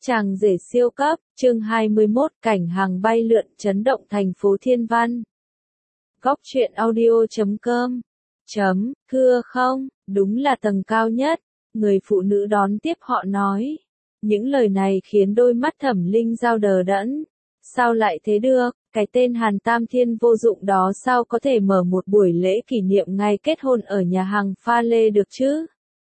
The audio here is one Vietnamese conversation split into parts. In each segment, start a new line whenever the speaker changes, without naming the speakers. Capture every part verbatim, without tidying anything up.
Chàng rể siêu cấp, chương hai mươi mốt, cảnh hàng bay lượn chấn động thành phố Thiên Văn. Góc truyện audio chấm com. Chấm, thưa không, đúng là tầng cao nhất, người phụ nữ đón tiếp họ nói. Những lời này khiến đôi mắt Thẩm Linh Giao đờ đẫn. Sao lại thế được, cái tên Hàn Tam Thiên vô dụng đó sao có thể mở một buổi lễ kỷ niệm ngày kết hôn ở nhà hàng pha lê được chứ?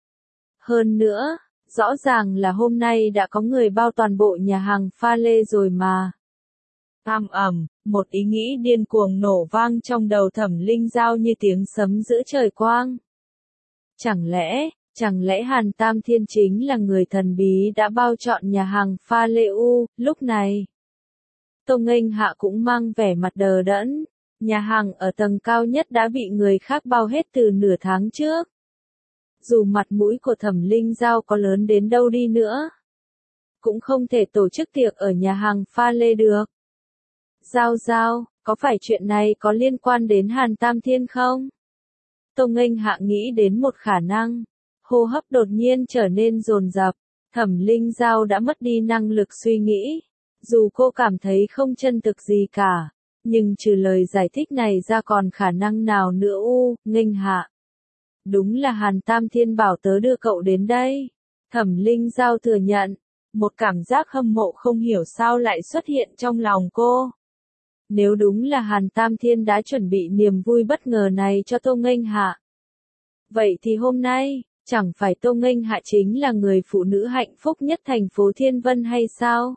Hơn nữa, rõ ràng là hôm nay đã có người bao toàn bộ nhà hàng pha lê rồi mà. Ầm ầm, một ý nghĩ điên cuồng nổ vang trong đầu Thẩm Linh Giao như tiếng sấm giữa trời quang. Chẳng lẽ, chẳng lẽ Hàn Tam Thiên chính là người thần bí đã bao trọn nhà hàng pha lê u, lúc này? Tô Nghênh Hạ cũng mang vẻ mặt đờ đẫn, nhà hàng ở tầng cao nhất đã bị người khác bao hết từ nửa tháng trước. Dù mặt mũi của Thẩm Linh Giao có lớn đến đâu đi nữa, cũng không thể tổ chức tiệc ở nhà hàng pha lê được. Giao Giao, có phải chuyện này có liên quan đến Hàn Tam Thiên không? Tô Nghênh Hạ nghĩ đến một khả năng, hô hấp đột nhiên trở nên dồn dập. Thẩm Linh Giao đã mất đi năng lực suy nghĩ, dù cô cảm thấy không chân thực gì cả, nhưng trừ lời giải thích này ra còn khả năng nào nữa u, Nghênh Hạ. Đúng là Hàn Tam Thiên bảo tớ đưa cậu đến đây. Thẩm Linh Giao thừa nhận, một cảm giác hâm mộ không hiểu sao lại xuất hiện trong lòng cô. Nếu đúng là Hàn Tam Thiên đã chuẩn bị niềm vui bất ngờ này cho Tô Nghênh Hạ, vậy thì hôm nay, chẳng phải Tô Nghênh Hạ chính là người phụ nữ hạnh phúc nhất thành phố Thiên Vân hay sao?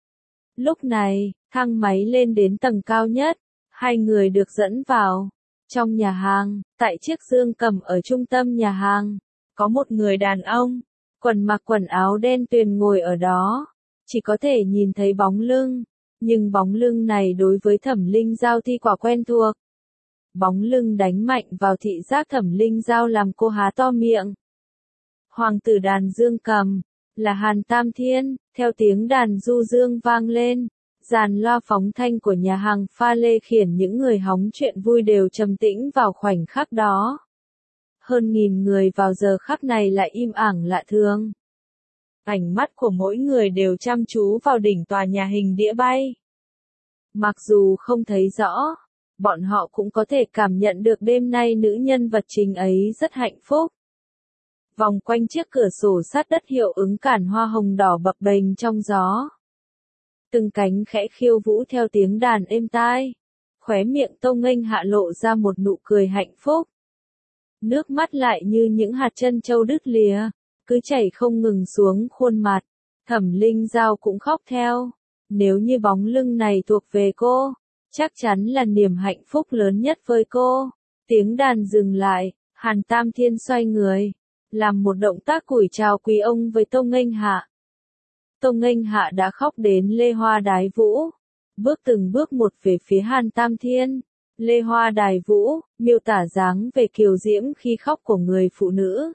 Lúc này, thang máy lên đến tầng cao nhất, hai người được dẫn vào. Trong nhà hàng, tại chiếc dương cầm ở trung tâm nhà hàng, có một người đàn ông, quần mặc quần áo đen tuyền ngồi ở đó. Chỉ có thể nhìn thấy bóng lưng, nhưng bóng lưng này đối với Thẩm Linh Giao thì quả quen thuộc. Bóng lưng đánh mạnh vào thị giác Thẩm Linh Giao làm cô há to miệng. Hoàng tử đàn dương cầm, là Hàn Tam Thiên, theo tiếng đàn du dương vang lên. Dàn loa phóng thanh của nhà hàng pha lê khiến những người hóng chuyện vui đều trầm tĩnh vào khoảnh khắc đó. Hơn nghìn người vào giờ khắc này lại im ắng lạ thường. Ánh mắt của mỗi người đều chăm chú vào đỉnh tòa nhà hình đĩa bay. Mặc dù không thấy rõ, bọn họ cũng có thể cảm nhận được đêm nay nữ nhân vật chính ấy rất hạnh phúc. Vòng quanh chiếc cửa sổ sát đất hiệu ứng cản hoa hồng đỏ bập bềnh trong gió. Từng cánh khẽ khiêu vũ theo tiếng đàn êm tai. Khóe miệng Tô Nghênh Hạ lộ ra một nụ cười hạnh phúc. Nước mắt lại như những hạt trân châu đứt lìa, cứ chảy không ngừng xuống khuôn mặt. Thẩm Linh Giao cũng khóc theo. Nếu như bóng lưng này thuộc về cô, chắc chắn là niềm hạnh phúc lớn nhất với cô. Tiếng đàn dừng lại, Hàn Tam Thiên xoay người, làm một động tác cúi chào quý ông với Tô Nghênh Hạ. Tô Nghênh Hạ đã khóc đến lê hoa đái vũ, bước từng bước một về phía Hàn Tam Thiên. Lê hoa đài vũ, miêu tả dáng về kiều diễm khi khóc của người phụ nữ.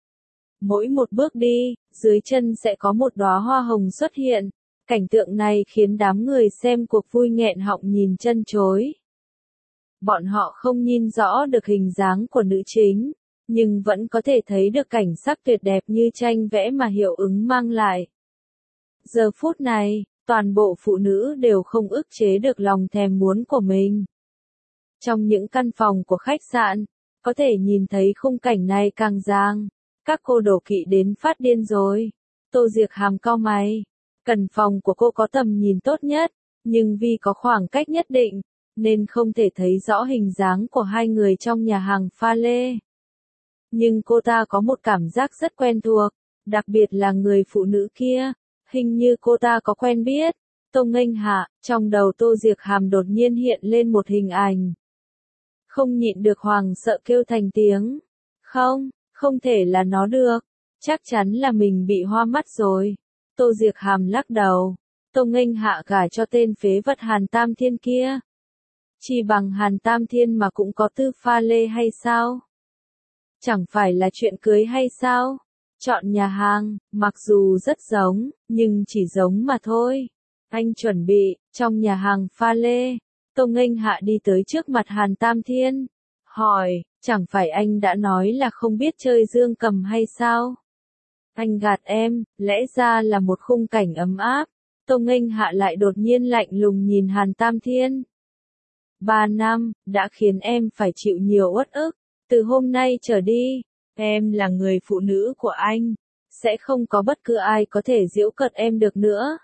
Mỗi một bước đi, dưới chân sẽ có một đóa hoa hồng xuất hiện. Cảnh tượng này khiến đám người xem cuộc vui nghẹn họng nhìn chân chối. Bọn họ không nhìn rõ được hình dáng của nữ chính, nhưng vẫn có thể thấy được cảnh sắc tuyệt đẹp như tranh vẽ mà hiệu ứng mang lại. Giờ phút này, toàn bộ phụ nữ đều không ức chế được lòng thèm muốn của mình. Trong những căn phòng của khách sạn, có thể nhìn thấy khung cảnh này càng ràng. Các cô đổ kỵ đến phát điên rồi. Tô Diệc Hàm cau mày. Căn phòng của cô có tầm nhìn tốt nhất, nhưng vì có khoảng cách nhất định, nên không thể thấy rõ hình dáng của hai người trong nhà hàng pha lê. Nhưng cô ta có một cảm giác rất quen thuộc, đặc biệt là người phụ nữ kia. Hình như cô ta có quen biết. Tô Nghênh Hạ, trong đầu Tô Diệc Hàm đột nhiên hiện lên một hình ảnh. Không nhịn được hoảng sợ kêu thành tiếng. Không, không thể là nó được. Chắc chắn là mình bị hoa mắt rồi. Tô Diệc Hàm lắc đầu. Tô Nghênh Hạ gả cho tên phế vật Hàn Tam Thiên kia. Chỉ bằng Hàn Tam Thiên mà cũng có tư pha lê hay sao? Chẳng phải là chuyện cưới hay sao? Chọn nhà hàng, mặc dù rất giống, nhưng chỉ giống mà thôi. Anh chuẩn bị, trong nhà hàng pha lê. Tô Nghênh Hạ đi tới trước mặt Hàn Tam Thiên. Hỏi, chẳng phải anh đã nói là không biết chơi dương cầm hay sao? Anh gạt em, lẽ ra là một khung cảnh ấm áp. Tô Nghênh Hạ lại đột nhiên lạnh lùng nhìn Hàn Tam Thiên. Ba năm, đã khiến em phải chịu nhiều uất ức. Từ hôm nay trở đi, em là người phụ nữ của anh. Sẽ không có bất cứ ai có thể giễu cợt em được nữa.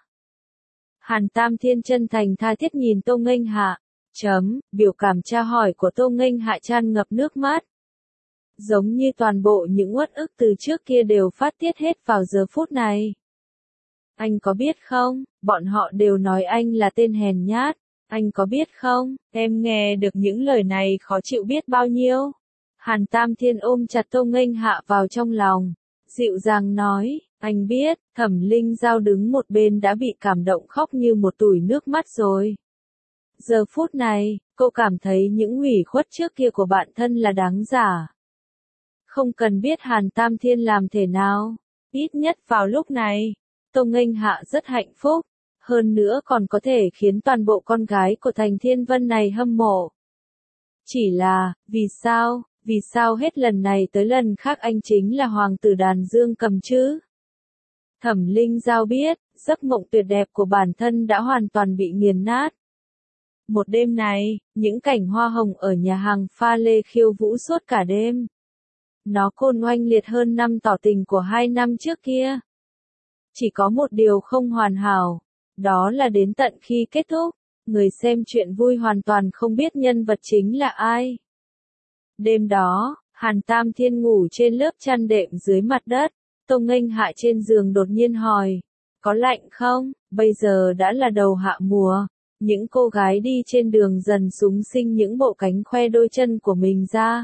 Hàn Tam Thiên chân thành tha thiết nhìn Tô Nghênh Hạ. Chấm, biểu cảm tra hỏi của Tô Nghênh Hạ tràn ngập nước mắt. Giống như toàn bộ những uất ức từ trước kia đều phát tiết hết vào giờ phút này. Anh có biết không, bọn họ đều nói anh là tên hèn nhát. Anh có biết không, em nghe được những lời này khó chịu biết bao nhiêu. Hàn Tam Thiên ôm chặt Tô Nghênh Hạ vào trong lòng, dịu dàng nói, anh biết, Thẩm Linh Giao đứng một bên đã bị cảm động khóc như một tủi nước mắt rồi. Giờ phút này, cô cảm thấy những ủy khuất trước kia của bản thân là đáng giả. Không cần biết Hàn Tam Thiên làm thế nào, ít nhất vào lúc này, Tô Nghênh Hạ rất hạnh phúc, hơn nữa còn có thể khiến toàn bộ con gái của Thành Thiên Vân này hâm mộ. Chỉ là, vì sao, vì sao hết lần này tới lần khác anh chính là hoàng tử đàn dương cầm chứ? Thẩm Linh Giao biết, giấc mộng tuyệt đẹp của bản thân đã hoàn toàn bị nghiền nát. Một đêm này, những cảnh hoa hồng ở nhà hàng pha lê khiêu vũ suốt cả đêm. Nó cồn oanh liệt hơn năm tỏ tình của hai năm trước kia. Chỉ có một điều không hoàn hảo, đó là đến tận khi kết thúc, người xem chuyện vui hoàn toàn không biết nhân vật chính là ai. Đêm đó, Hàn Tam Thiên ngủ trên lớp chăn đệm dưới mặt đất, Tô Nghênh Hạ trên giường đột nhiên hỏi, có lạnh không, bây giờ đã là đầu hạ mùa, những cô gái đi trên đường dần súng sinh những bộ cánh khoe đôi chân của mình ra.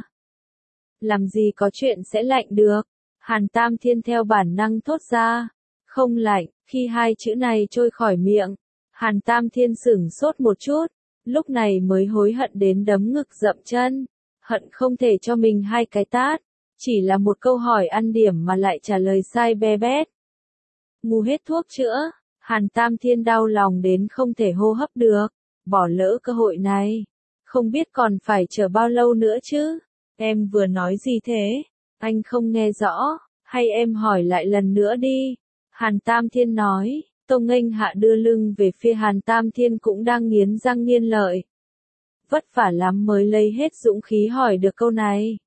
Làm gì có chuyện sẽ lạnh được, Hàn Tam Thiên theo bản năng thốt ra, không lạnh, khi hai chữ này trôi khỏi miệng, Hàn Tam Thiên sửng sốt một chút, lúc này mới hối hận đến đấm ngực dậm chân, hận không thể cho mình hai cái tát, chỉ là một câu hỏi ăn điểm mà lại trả lời sai be bét. Ngu hết thuốc chữa, Hàn Tam Thiên đau lòng đến không thể hô hấp được, bỏ lỡ cơ hội này, không biết còn phải chờ bao lâu nữa chứ, em vừa nói gì thế, anh không nghe rõ, hay em hỏi lại lần nữa đi, Hàn Tam Thiên nói. Tô Nghênh Hạ đưa lưng về phía Hàn Tam Thiên cũng đang nghiến răng nghiến lợi. Vất vả lắm mới lấy hết dũng khí hỏi được câu này.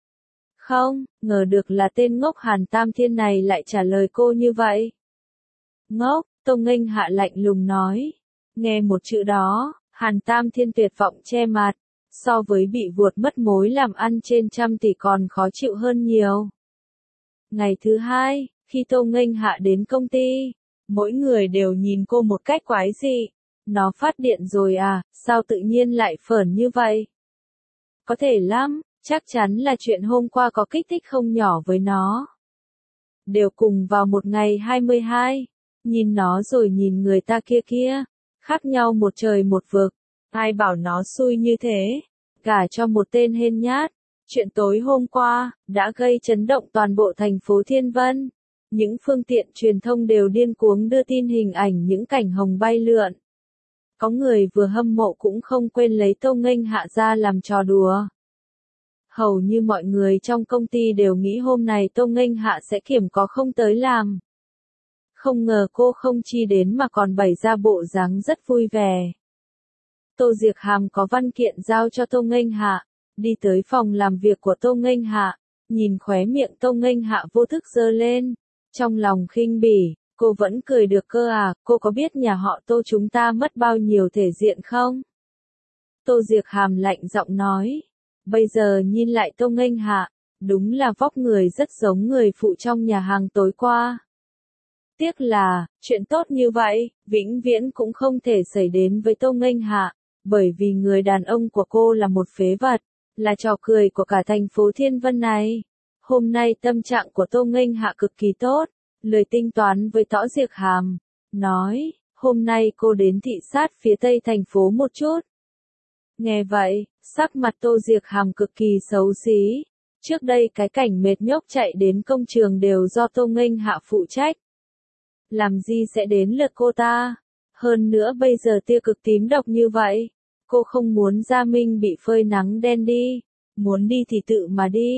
Không, ngờ được là tên ngốc Hàn Tam Thiên này lại trả lời cô như vậy. Ngốc, Tô Nghênh Hạ lạnh lùng nói. Nghe một chữ đó, Hàn Tam Thiên tuyệt vọng che mặt, so với bị vuột mất mối làm ăn trên trăm tỷ còn khó chịu hơn nhiều. Ngày thứ hai, khi Tô Nghênh Hạ đến công ty, mỗi người đều nhìn cô một cách quái dị. Nó phát điện rồi à, sao tự nhiên lại phởn như vậy? Có thể lắm, chắc chắn là chuyện hôm qua có kích thích không nhỏ với nó. Đều cùng vào một ngày hai mươi hai, nhìn nó rồi nhìn người ta kia kia, khác nhau một trời một vực, ai bảo nó xui như thế, gả cho một tên hên nhát. Chuyện tối hôm qua, đã gây chấn động toàn bộ thành phố Thiên Vân. Những phương tiện truyền thông đều điên cuống đưa tin hình ảnh những cảnh hồng bay lượn. Có người vừa hâm mộ cũng không quên lấy Tô Nghênh Hạ ra làm trò đùa. Hầu như mọi người trong công ty đều nghĩ hôm này Tô Nghênh Hạ sẽ kiểm có không tới làm. Không ngờ cô không chi đến mà còn bày ra bộ dáng rất vui vẻ. Tô Diệc Hàm có văn kiện giao cho Tô Nghênh Hạ, đi tới phòng làm việc của Tô Nghênh Hạ, nhìn khóe miệng Tô Nghênh Hạ vô thức giơ lên. Trong lòng khinh bỉ, cô vẫn cười được cơ à, cô có biết nhà họ Tô chúng ta mất bao nhiêu thể diện không? Tô Diệc Hàm lạnh giọng nói, bây giờ nhìn lại Tô Nghênh Hạ, đúng là vóc người rất giống người phụ trong nhà hàng tối qua. Tiếc là, chuyện tốt như vậy, vĩnh viễn cũng không thể xảy đến với Tô Nghênh Hạ, bởi vì người đàn ông của cô là một phế vật, là trò cười của cả thành phố Thiên Vân này. Hôm nay tâm trạng của Tô Nghênh Hạ cực kỳ tốt, lời tính toán với Tõ Diệc Hàm, nói, hôm nay cô đến thị sát phía tây thành phố một chút. Nghe vậy, sắc mặt Tô Diệc Hàm cực kỳ xấu xí, trước đây cái cảnh mệt nhốc chạy đến công trường đều do Tô Nghênh Hạ phụ trách. Làm gì sẽ đến lượt cô ta, hơn nữa bây giờ tia cực tím độc như vậy, cô không muốn Gia Minh bị phơi nắng đen đi, muốn đi thì tự mà đi.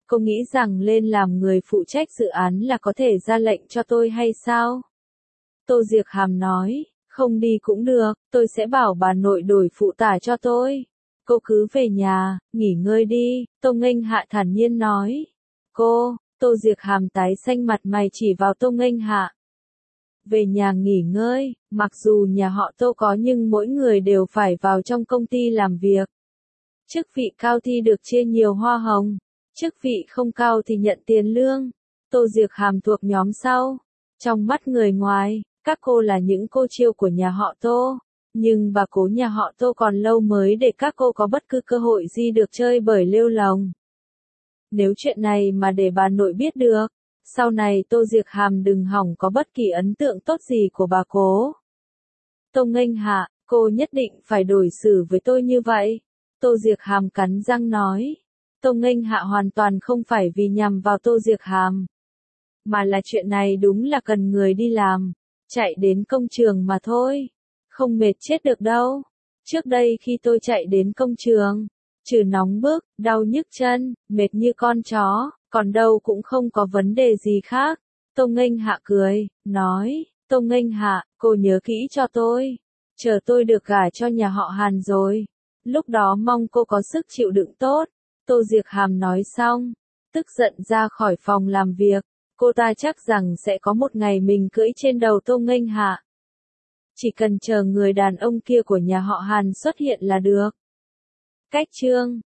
Cô nghĩ rằng lên làm người phụ trách dự án là có thể ra lệnh cho tôi hay sao? Tô Diệc Hàm nói, không đi cũng được, tôi sẽ bảo bà nội đổi phụ tải cho tôi. Cô cứ về nhà, nghỉ ngơi đi, Tô Nghênh Hạ thản nhiên nói. Cô, Tô Diệc Hàm tái xanh mặt mày chỉ vào Tô Nghênh Hạ. Về nhà nghỉ ngơi, mặc dù nhà họ Tô có nhưng mỗi người đều phải vào trong công ty làm việc. Chức vị cao thì được chia nhiều hoa hồng, chức vị không cao thì nhận tiền lương. Tô Diệc Hàm thuộc nhóm sau. Trong mắt người ngoài, các cô là những cô chiêu của nhà họ Tô. Nhưng bà cố nhà họ Tô còn lâu mới để các cô có bất cứ cơ hội gì được chơi bời lêu lồng. Nếu chuyện này mà để bà nội biết được, sau này Tô Diệc Hàm đừng hỏng có bất kỳ ấn tượng tốt gì của bà cố. Tô Nghênh Hạ, cô nhất định phải đối xử với tôi như vậy. Tô Diệc Hàm cắn răng nói. Tô Nghênh Hạ hoàn toàn không phải vì nhằm vào Tô Diệc Hàm. Mà là chuyện này đúng là cần người đi làm. Chạy đến công trường mà thôi. Không mệt chết được đâu. Trước đây khi tôi chạy đến công trường, trừ nóng bức, đau nhức chân, mệt như con chó, còn đâu cũng không có vấn đề gì khác. Tô Nghênh Hạ cười, nói, Tô Nghênh Hạ, cô nhớ kỹ cho tôi. Chờ tôi được gả cho nhà họ Hàn rồi. Lúc đó mong cô có sức chịu đựng tốt. Tô Diệc Hàm nói xong, tức giận ra khỏi phòng làm việc. Cô ta chắc rằng sẽ có một ngày mình cưỡi trên đầu Tô Nghênh Hạ. Chỉ cần chờ người đàn ông kia của nhà họ Hàn xuất hiện là được. Cách chương